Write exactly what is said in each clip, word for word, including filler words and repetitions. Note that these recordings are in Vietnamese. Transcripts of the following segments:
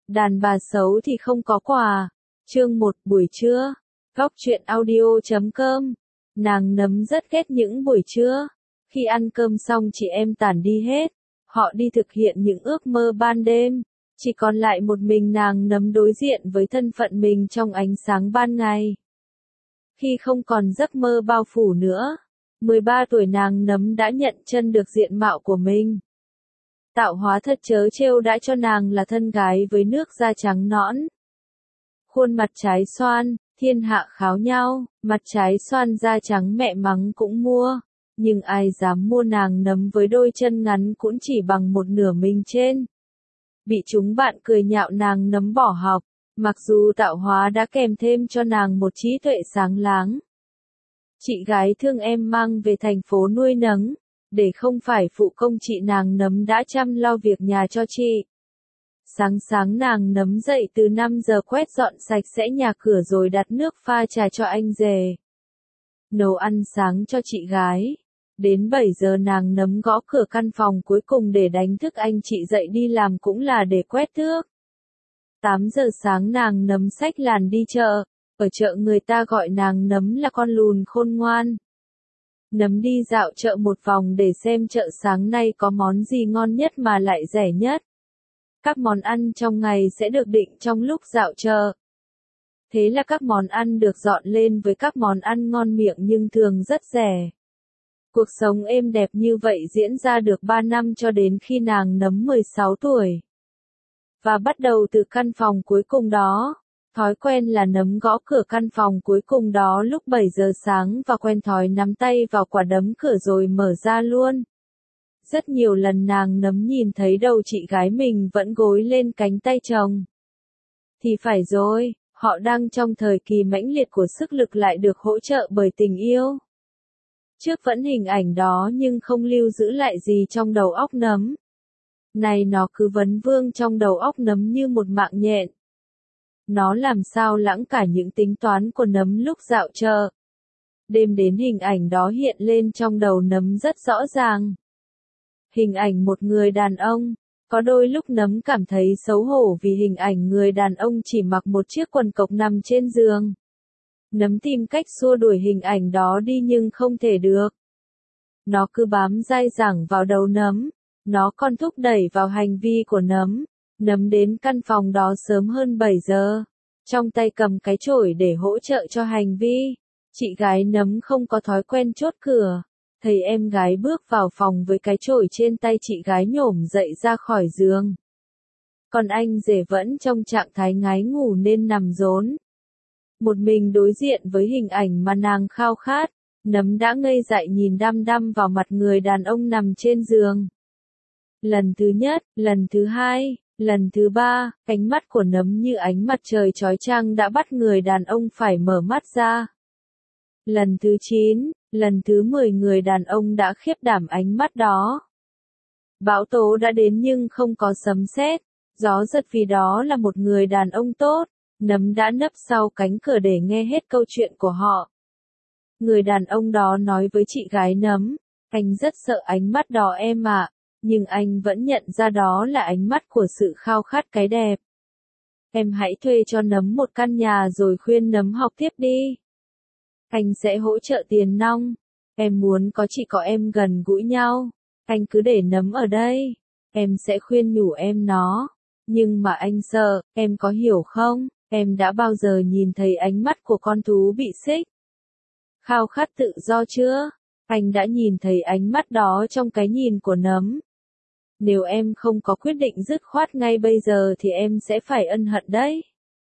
Đàn bà xấu thì không có quà. Chương một buổi trưa. Góc truyện audio chấm com. Nàng nấm rất ghét những buổi trưa. Khi ăn cơm xong chị em tản đi hết. Họ đi thực hiện những ước mơ ban đêm. Chỉ còn lại một mình nàng nấm đối diện với thân phận mình trong ánh sáng ban ngày. Khi không còn giấc mơ bao phủ nữa, mười ba tuổi nàng nấm đã nhận chân được diện mạo của mình. Tạo hóa thật trớ trêu đã cho nàng là thân gái với nước da trắng nõn. Khuôn mặt trái xoan, thiên hạ kháo nhau, mặt trái xoan da trắng mẹ mắng cũng mua. Nhưng ai dám mua nàng nấm với đôi chân ngắn cũng chỉ bằng một nửa mình trên. Bị chúng bạn cười nhạo nàng nấm bỏ học, mặc dù tạo hóa đã kèm thêm cho nàng một trí tuệ sáng láng. Chị gái thương em mang về thành phố nuôi nấng, để không phải phụ công chị nàng nấm đã chăm lo việc nhà cho chị. Sáng sáng nàng nấm dậy từ năm giờ quét dọn sạch sẽ nhà cửa rồi đặt nước pha trà cho anh rể. Nấu ăn sáng cho chị gái. Đến bảy giờ nàng nấm gõ cửa căn phòng cuối cùng để đánh thức anh chị dậy đi làm cũng là để quét tước. tám giờ sáng nàng nấm xách làn đi chợ. Ở chợ người ta gọi nàng nấm là con lùn khôn ngoan. Nấm đi dạo chợ một vòng để xem chợ sáng nay có món gì ngon nhất mà lại rẻ nhất. Các món ăn trong ngày sẽ được định trong lúc dạo chợ. Thế là các món ăn được dọn lên với các món ăn ngon miệng nhưng thường rất rẻ. Cuộc sống êm đẹp như vậy diễn ra được ba năm cho đến khi nàng nấm mười sáu tuổi. Và bắt đầu từ căn phòng cuối cùng đó. Thói quen là nấm gõ cửa căn phòng cuối cùng đó lúc bảy giờ sáng và quen thói nắm tay vào quả đấm cửa rồi mở ra luôn. Rất nhiều lần nàng nấm nhìn thấy đầu chị gái mình vẫn gối lên cánh tay chồng. Thì phải rồi, họ đang trong thời kỳ mãnh liệt của sức lực lại được hỗ trợ bởi tình yêu. Trước vẫn hình ảnh đó nhưng không lưu giữ lại gì trong đầu óc nấm. Này nó cứ vấn vương trong đầu óc nấm như một mạng nhện. Nó làm sao lãng cả những tính toán của nấm lúc dạo chợ. Đêm đến hình ảnh đó hiện lên trong đầu nấm rất rõ ràng. Hình ảnh một người đàn ông. Có đôi lúc nấm cảm thấy xấu hổ vì hình ảnh người đàn ông chỉ mặc một chiếc quần cộc nằm trên giường. Nấm tìm cách xua đuổi hình ảnh đó đi nhưng không thể được. Nó cứ bám dai dẳng vào đầu nấm. Nó còn thúc đẩy vào hành vi của nấm. Nấm đến căn phòng đó sớm hơn bảy giờ. Trong tay cầm cái chổi để hỗ trợ cho hành vi. Chị gái nấm không có thói quen chốt cửa. Thấy em gái bước vào phòng với cái chổi trên tay chị gái nhổm dậy ra khỏi giường. Còn anh rể vẫn trong trạng thái ngái ngủ nên nằm rốn. Một mình đối diện với hình ảnh mà nàng khao khát. Nấm đã ngây dại nhìn đăm đăm vào mặt người đàn ông nằm trên giường. Lần thứ nhất, lần thứ hai, lần thứ ba, ánh mắt của nấm như ánh mặt trời chói chang đã bắt người đàn ông phải mở mắt ra. Lần thứ chín, lần thứ mười người đàn ông đã khiếp đảm ánh mắt đó. Bão tố đã đến nhưng không có sấm sét, gió giật vì đó là một người đàn ông tốt. Nấm đã nấp sau cánh cửa để nghe hết câu chuyện của họ. Người đàn ông đó nói với chị gái nấm, anh rất sợ ánh mắt đó em ạ. Nhưng anh vẫn nhận ra đó là ánh mắt của sự khao khát cái đẹp. Em hãy thuê cho nấm một căn nhà rồi khuyên nấm học tiếp đi. Anh sẽ hỗ trợ tiền nong. Em muốn có chị có em gần gũi nhau. Anh cứ để nấm ở đây. Em sẽ khuyên nhủ em nó. Nhưng mà anh sợ, em có hiểu không? Em đã bao giờ nhìn thấy ánh mắt của con thú bị xích? Khao khát tự do chưa? Anh đã nhìn thấy ánh mắt đó trong cái nhìn của nấm. Nếu em không có quyết định dứt khoát ngay bây giờ thì em sẽ phải ân hận đấy.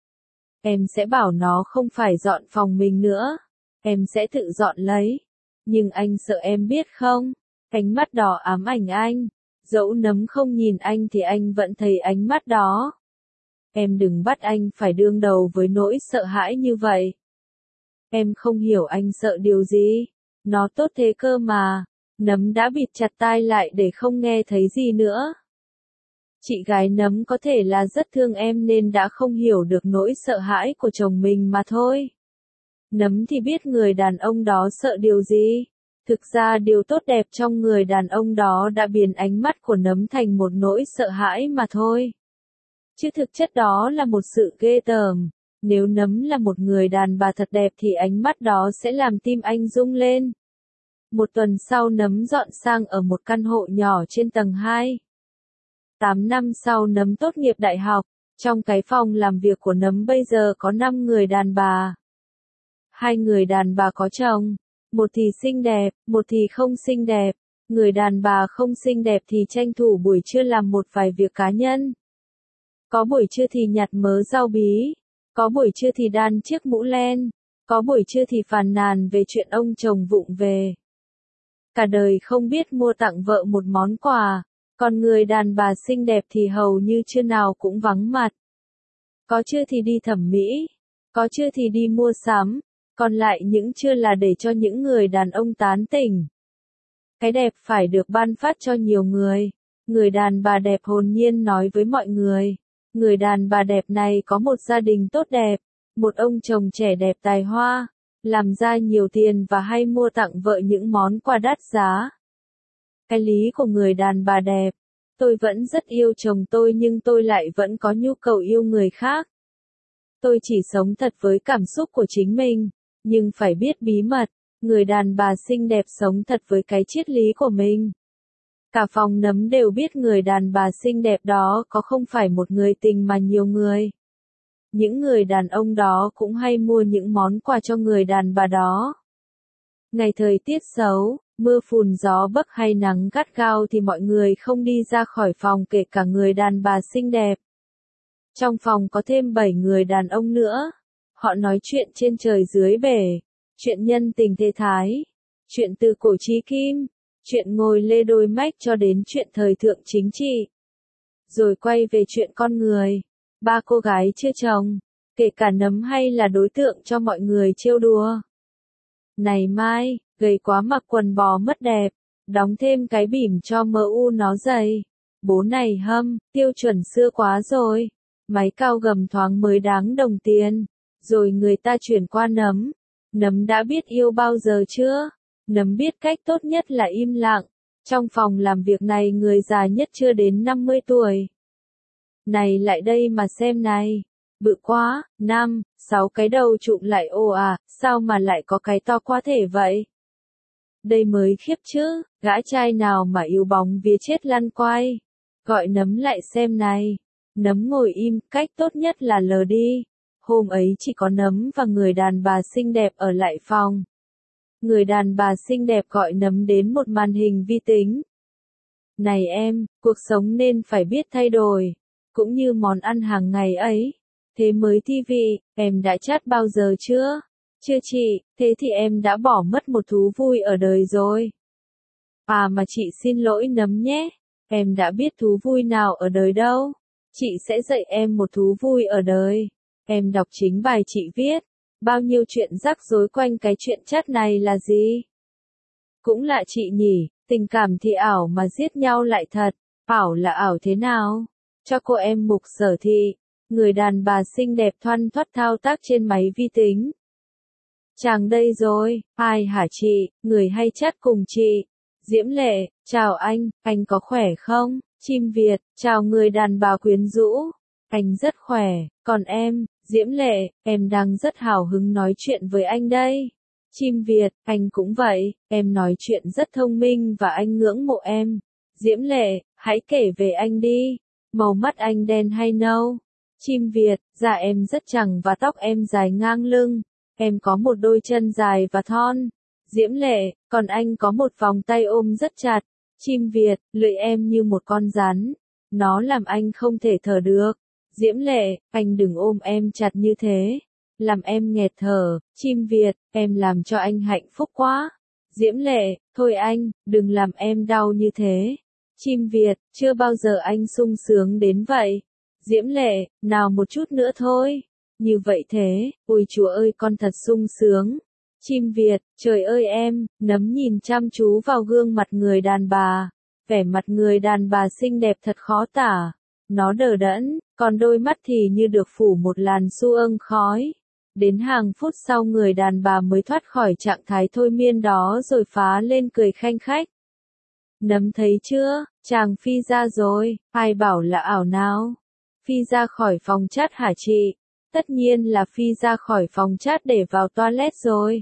Em sẽ bảo nó không phải dọn phòng mình nữa. Em sẽ tự dọn lấy. Nhưng anh sợ em biết không? Ánh mắt đó ám ảnh anh. Dẫu nấm không nhìn anh thì anh vẫn thấy ánh mắt đó. Em đừng bắt anh phải đương đầu với nỗi sợ hãi như vậy. Em không hiểu anh sợ điều gì. Nó tốt thế cơ mà. Nấm đã bịt chặt tai lại để không nghe thấy gì nữa. Chị gái nấm có thể là rất thương em nên đã không hiểu được nỗi sợ hãi của chồng mình mà thôi. Nấm thì biết người đàn ông đó sợ điều gì. Thực ra điều tốt đẹp trong người đàn ông đó đã biến ánh mắt của nấm thành một nỗi sợ hãi mà thôi. chứ thực chất đó là một sự ghê tởm. Nếu Nấm là một người đàn bà thật đẹp thì ánh mắt đó sẽ làm tim anh rung lên. Một tuần sau Nấm dọn sang ở một căn hộ nhỏ trên tầng hai. Tám năm sau Nấm tốt nghiệp đại học, trong cái phòng làm việc của Nấm bây giờ có năm người đàn bà. Hai người đàn bà có chồng, một thì xinh đẹp, một thì không xinh đẹp. Người đàn bà không xinh đẹp thì tranh thủ buổi trưa làm một vài việc cá nhân. Có buổi trưa thì nhặt mớ rau bí, có buổi trưa thì đan chiếc mũ len, có buổi trưa thì phàn nàn về chuyện ông chồng vụng về. Cả đời không biết mua tặng vợ một món quà, còn người đàn bà xinh đẹp thì hầu như trưa nào cũng vắng mặt. Có trưa thì đi thẩm mỹ, có trưa thì đi mua sắm, còn lại những trưa là để cho những người đàn ông tán tỉnh. Cái đẹp phải được ban phát cho nhiều người. Người đàn bà đẹp hồn nhiên nói với mọi người. Người đàn bà đẹp này có một gia đình tốt đẹp, một ông chồng trẻ đẹp tài hoa, làm ra nhiều tiền và hay mua tặng vợ những món quà đắt giá. Cái lý của người đàn bà đẹp, tôi vẫn rất yêu chồng tôi nhưng tôi lại vẫn có nhu cầu yêu người khác. Tôi chỉ sống thật với cảm xúc của chính mình, nhưng phải biết bí mật, người đàn bà xinh đẹp sống thật với cái triết lý của mình. Cả phòng Nấm đều biết người đàn bà xinh đẹp đó có không phải một người tình mà nhiều người. Những người đàn ông đó cũng hay mua những món quà cho người đàn bà đó. Ngày thời tiết xấu, mưa phùn gió bấc hay nắng gắt gao thì mọi người không đi ra khỏi phòng kể cả người đàn bà xinh đẹp. Trong phòng có thêm bảy người đàn ông nữa. Họ nói chuyện trên trời dưới bể, chuyện nhân tình thế thái, chuyện từ cổ chí kim, chuyện ngồi lê đôi mách cho đến chuyện thời thượng chính trị. Rồi quay về chuyện con người, ba cô gái chưa chồng, kể cả Nấm hay là đối tượng cho mọi người trêu đùa. Này Mai, gầy quá mặc quần bò mất đẹp, đóng thêm cái bỉm cho mờ u nó dày. Bố này hâm, tiêu chuẩn xưa quá rồi. Máy cao gầm thoáng mới đáng đồng tiền. Rồi người ta chuyển qua Nấm. Nấm đã biết yêu bao giờ chưa? Nấm biết cách tốt nhất là im lặng. Trong phòng làm việc này người già nhất chưa đến năm mươi tuổi. Này lại đây mà xem này. Bự quá, năm, sáu cái đầu trụm lại ồ à, sao mà lại có cái to quá thể vậy? Đây mới khiếp chứ, gã trai nào mà yếu bóng vía chết lăn quay. Gọi Nấm lại xem này. Nấm ngồi im, cách tốt nhất là lờ đi. Hôm ấy chỉ có Nấm và người đàn bà xinh đẹp ở lại phòng. Người đàn bà xinh đẹp gọi Nấm đến một màn hình vi tính. Này em, cuộc sống nên phải biết thay đổi, cũng như món ăn hàng ngày ấy. Thế mới thi vị, em đã chat bao giờ chưa? Chưa chị, thế thì em đã bỏ mất một thú vui ở đời rồi. À mà chị xin lỗi Nấm nhé, em đã biết thú vui nào ở đời đâu. Chị sẽ dạy em một thú vui ở đời. Em đọc chính bài chị viết. Bao nhiêu chuyện rắc rối quanh cái chuyện chat này là gì? Cũng lạ chị nhỉ, tình cảm thì ảo mà giết nhau lại thật. Ảo là ảo thế nào? Cho cô em Mục Sở Thị. Người đàn bà xinh đẹp thoăn thoắt thao tác trên máy vi tính. Chàng đây rồi, ai hả chị, người hay chat cùng chị. Diễm Lệ, chào anh, anh có khỏe không? Chim Việt, chào người đàn bà quyến rũ. Anh rất khỏe, còn em, Diễm Lệ, em đang rất hào hứng nói chuyện với anh đây. Chim Việt, anh cũng vậy, em nói chuyện rất thông minh và anh ngưỡng mộ em. Diễm Lệ, hãy kể về anh đi. Màu mắt anh đen hay nâu? Chim Việt, da em rất trắng và tóc em dài ngang lưng. Em có một đôi chân dài và thon. Diễm Lệ, còn anh có một vòng tay ôm rất chặt. Chim Việt, lưỡi em như một con rắn. Nó làm anh không thể thở được. Diễm Lệ, anh đừng ôm em chặt như thế. Làm em nghẹt thở. Chim Việt, em làm cho anh hạnh phúc quá. Diễm Lệ, thôi anh, đừng làm em đau như thế. Chim Việt, chưa bao giờ anh sung sướng đến vậy. Diễm Lệ, nào một chút nữa thôi. Như vậy thế, ôi chúa ơi con thật sung sướng. Chim Việt, trời ơi em, Nấm nhìn chăm chú vào gương mặt người đàn bà. Vẻ mặt người đàn bà xinh đẹp thật khó tả. Nó đờ đẫn, còn đôi mắt thì như được phủ một làn xu âng khói. Đến hàng phút sau người đàn bà mới thoát khỏi trạng thái thôi miên đó rồi phá lên cười khanh khách. Nấm thấy chưa, chàng phi ra rồi, ai bảo là ảo nào. Phi ra khỏi phòng chat hả chị? Tất nhiên là Phi ra khỏi phòng chat để vào toilet rồi.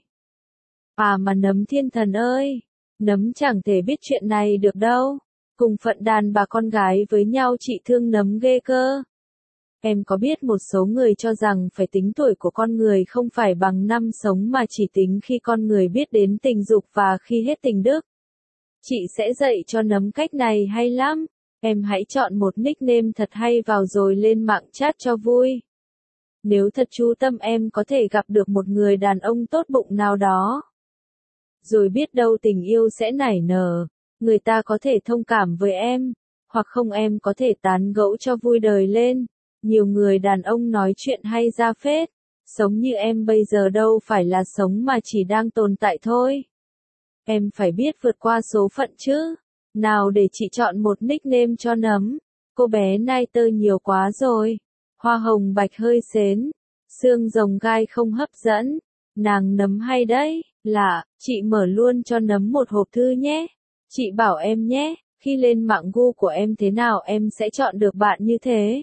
À mà Nấm thiên thần ơi, Nấm chẳng thể biết chuyện này được đâu. Cùng phận đàn bà con gái với nhau chị thương Nấm ghê cơ. Em có biết một số người cho rằng phải tính tuổi của con người không phải bằng năm sống mà chỉ tính khi con người biết đến tình dục và khi hết tình đức. Chị sẽ dạy cho Nấm cách này hay lắm. Em hãy chọn một nickname thật hay vào rồi lên mạng chat cho vui. Nếu thật chú tâm em có thể gặp được một người đàn ông tốt bụng nào đó. Rồi biết đâu tình yêu sẽ nảy nở. Người ta có thể thông cảm với em. Hoặc không em có thể tán gẫu cho vui đời lên. Nhiều người đàn ông nói chuyện hay ra phết. Sống như em bây giờ đâu phải là sống mà chỉ đang tồn tại thôi. Em phải biết vượt qua số phận chứ. Nào để chị chọn một nickname cho Nấm. Cô bé nai tơ nhiều quá rồi. Hoa hồng bạch hơi xến. Xương rồng gai không hấp dẫn. Nàng Nấm hay đấy. Lạ, chị mở luôn cho Nấm một hộp thư nhé. Chị bảo em nhé, khi lên mạng gu của em thế nào em sẽ chọn được bạn như thế.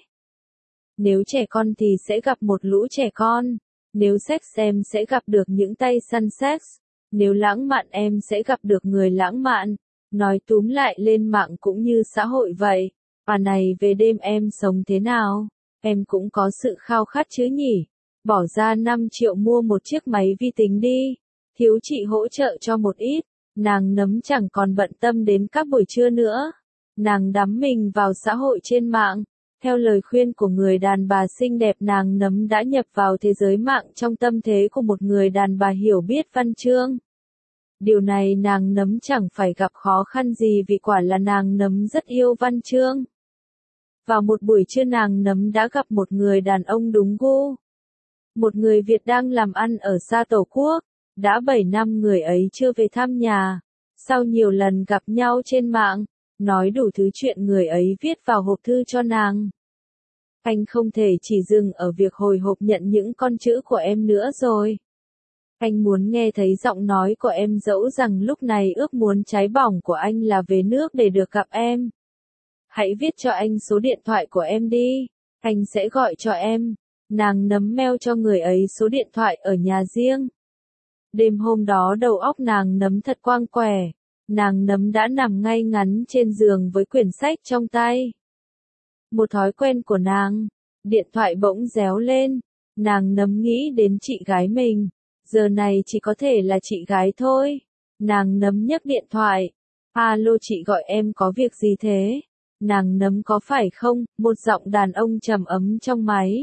Nếu trẻ con thì sẽ gặp một lũ trẻ con. Nếu sex em sẽ gặp được những tay săn sex. Nếu lãng mạn em sẽ gặp được người lãng mạn. Nói túm lại lên mạng cũng như xã hội vậy. Và này về đêm em sống thế nào? Em cũng có sự khao khát chứ nhỉ? Bỏ ra năm triệu mua một chiếc máy vi tính đi. Thiếu chị hỗ trợ cho một ít. Nàng Nấm chẳng còn bận tâm đến các buổi trưa nữa. Nàng đắm mình vào xã hội trên mạng. Theo lời khuyên của người đàn bà xinh đẹp nàng Nấm đã nhập vào thế giới mạng trong tâm thế của một người đàn bà hiểu biết văn chương. Điều này nàng Nấm chẳng phải gặp khó khăn gì vì quả là nàng Nấm rất yêu văn chương. Vào một buổi trưa nàng Nấm đã gặp một người đàn ông đúng gu. Một người Việt đang làm ăn ở xa Tổ quốc. Đã bảy năm người ấy chưa về thăm nhà. Sau nhiều lần gặp nhau trên mạng, nói đủ thứ chuyện người ấy viết vào hộp thư cho nàng. Anh không thể chỉ dừng ở việc hồi hộp nhận những con chữ của em nữa rồi. Anh muốn nghe thấy giọng nói của em dẫu rằng lúc này ước muốn cháy bỏng của anh là về nước để được gặp em. Hãy viết cho anh số điện thoại của em đi. Anh sẽ gọi cho em. Nàng Nấm mail cho người ấy số điện thoại ở nhà riêng. Đêm hôm đó đầu óc nàng Nấm thật quang quẻ. Nàng Nấm đã nằm ngay ngắn trên giường với quyển sách trong tay. Một thói quen của nàng. Điện thoại bỗng réo lên. Nàng Nấm nghĩ đến chị gái mình. Giờ này chỉ có thể là chị gái thôi. Nàng Nấm nhấc điện thoại. Alo chị gọi em có việc gì thế? Nàng Nấm có phải không? Một giọng đàn ông trầm ấm trong máy.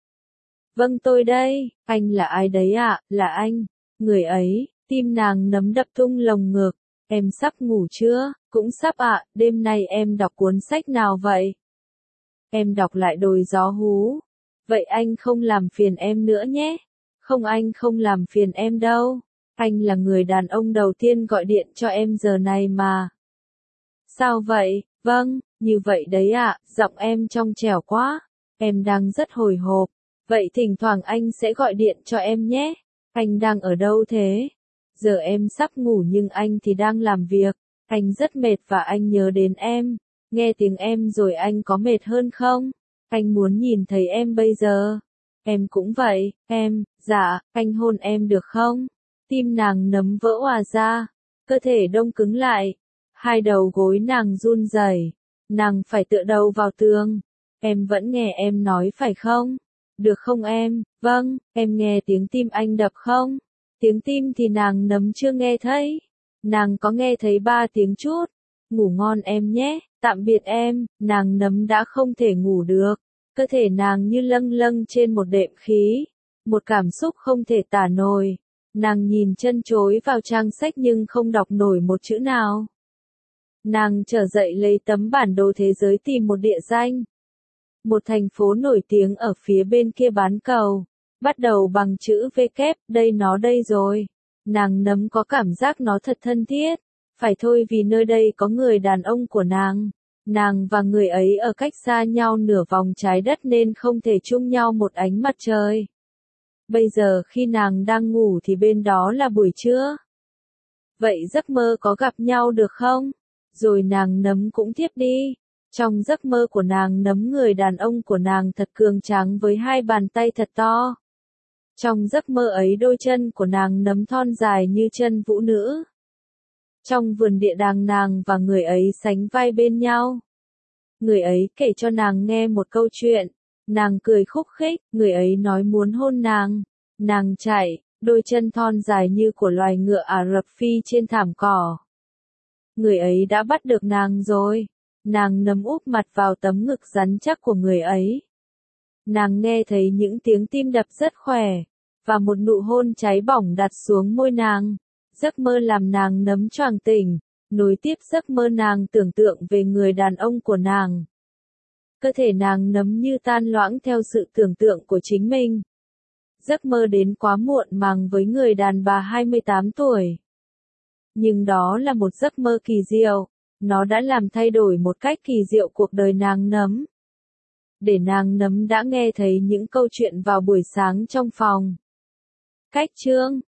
Vâng tôi đây. Anh là ai đấy ạ? À? Là anh. Người ấy, tim nàng Nấm đập tung lồng ngực. Em sắp ngủ chưa? Cũng sắp ạ, à, đêm nay em đọc cuốn sách nào vậy? Em đọc lại Đồi gió hú. Vậy anh không làm phiền em nữa nhé. Không anh không làm phiền em đâu. Anh là người đàn ông đầu tiên gọi điện cho em giờ này mà. Sao vậy? Vâng, như vậy đấy ạ, à, giọng em trong trẻo quá. Em đang rất hồi hộp. Vậy thỉnh thoảng anh sẽ gọi điện cho em nhé. Anh đang ở đâu thế? Giờ em sắp ngủ nhưng anh thì đang làm việc. Anh rất mệt và anh nhớ đến em. Nghe tiếng em rồi anh có mệt hơn không? Anh muốn nhìn thấy em bây giờ. Em cũng vậy, em, dạ, anh hôn em được không? Tim nàng Nấm vỡ òa ra. Cơ thể đông cứng lại. Hai đầu gối nàng run rẩy. Nàng phải tựa đầu vào tường. Em vẫn nghe em nói phải không? Được không em? Vâng, em nghe tiếng tim anh đập không? Tiếng tim thì nàng Nấm chưa nghe thấy. Nàng có nghe thấy ba tiếng chút. Ngủ ngon em nhé, tạm biệt em. Nàng Nấm đã không thể ngủ được. Cơ thể nàng như lâng lâng trên một đệm khí. Một cảm xúc không thể tả nổi. Nàng nhìn chân chối vào trang sách nhưng không đọc nổi một chữ nào. Nàng trở dậy lấy tấm bản đồ thế giới tìm một địa danh. Một thành phố nổi tiếng ở phía bên kia bán cầu. Bắt đầu bằng chữ V kép, đây nó đây rồi. Nàng Nấm có cảm giác nó thật thân thiết. Phải thôi vì nơi đây có người đàn ông của nàng. Nàng và người ấy ở cách xa nhau nửa vòng trái đất nên không thể chung nhau một ánh mặt trời. Bây giờ khi nàng đang ngủ thì bên đó là buổi trưa. Vậy giấc mơ có gặp nhau được không? Rồi nàng Nấm cũng thiếp đi. Trong giấc mơ của nàng nấm người đàn ông của nàng thật cường tráng với hai bàn tay thật to. Trong giấc mơ ấy đôi chân của nàng nấm thon dài như chân vũ nữ. Trong vườn địa đàng nàng và người ấy sánh vai bên nhau. Người ấy kể cho nàng nghe một câu chuyện. Nàng cười khúc khích, người ấy nói muốn hôn nàng. Nàng chạy, đôi chân thon dài như của loài ngựa Ả Rập phi trên thảm cỏ. Người ấy đã bắt được nàng rồi. Nàng nấm úp mặt vào tấm ngực rắn chắc của người ấy. Nàng nghe thấy những tiếng tim đập rất khỏe, và một nụ hôn cháy bỏng đặt xuống môi nàng. Giấc mơ làm nàng nấm choàng tỉnh, nối tiếp giấc mơ nàng tưởng tượng về người đàn ông của nàng. Cơ thể nàng nấm như tan loãng theo sự tưởng tượng của chính mình. Giấc mơ đến quá muộn màng với người đàn bà hai mươi tám tuổi. Nhưng đó là một giấc mơ kỳ diệu, nó đã làm thay đổi một cách kỳ diệu cuộc đời nàng nấm. Để nàng nấm đã nghe thấy những câu chuyện vào buổi sáng trong phòng. Cách chương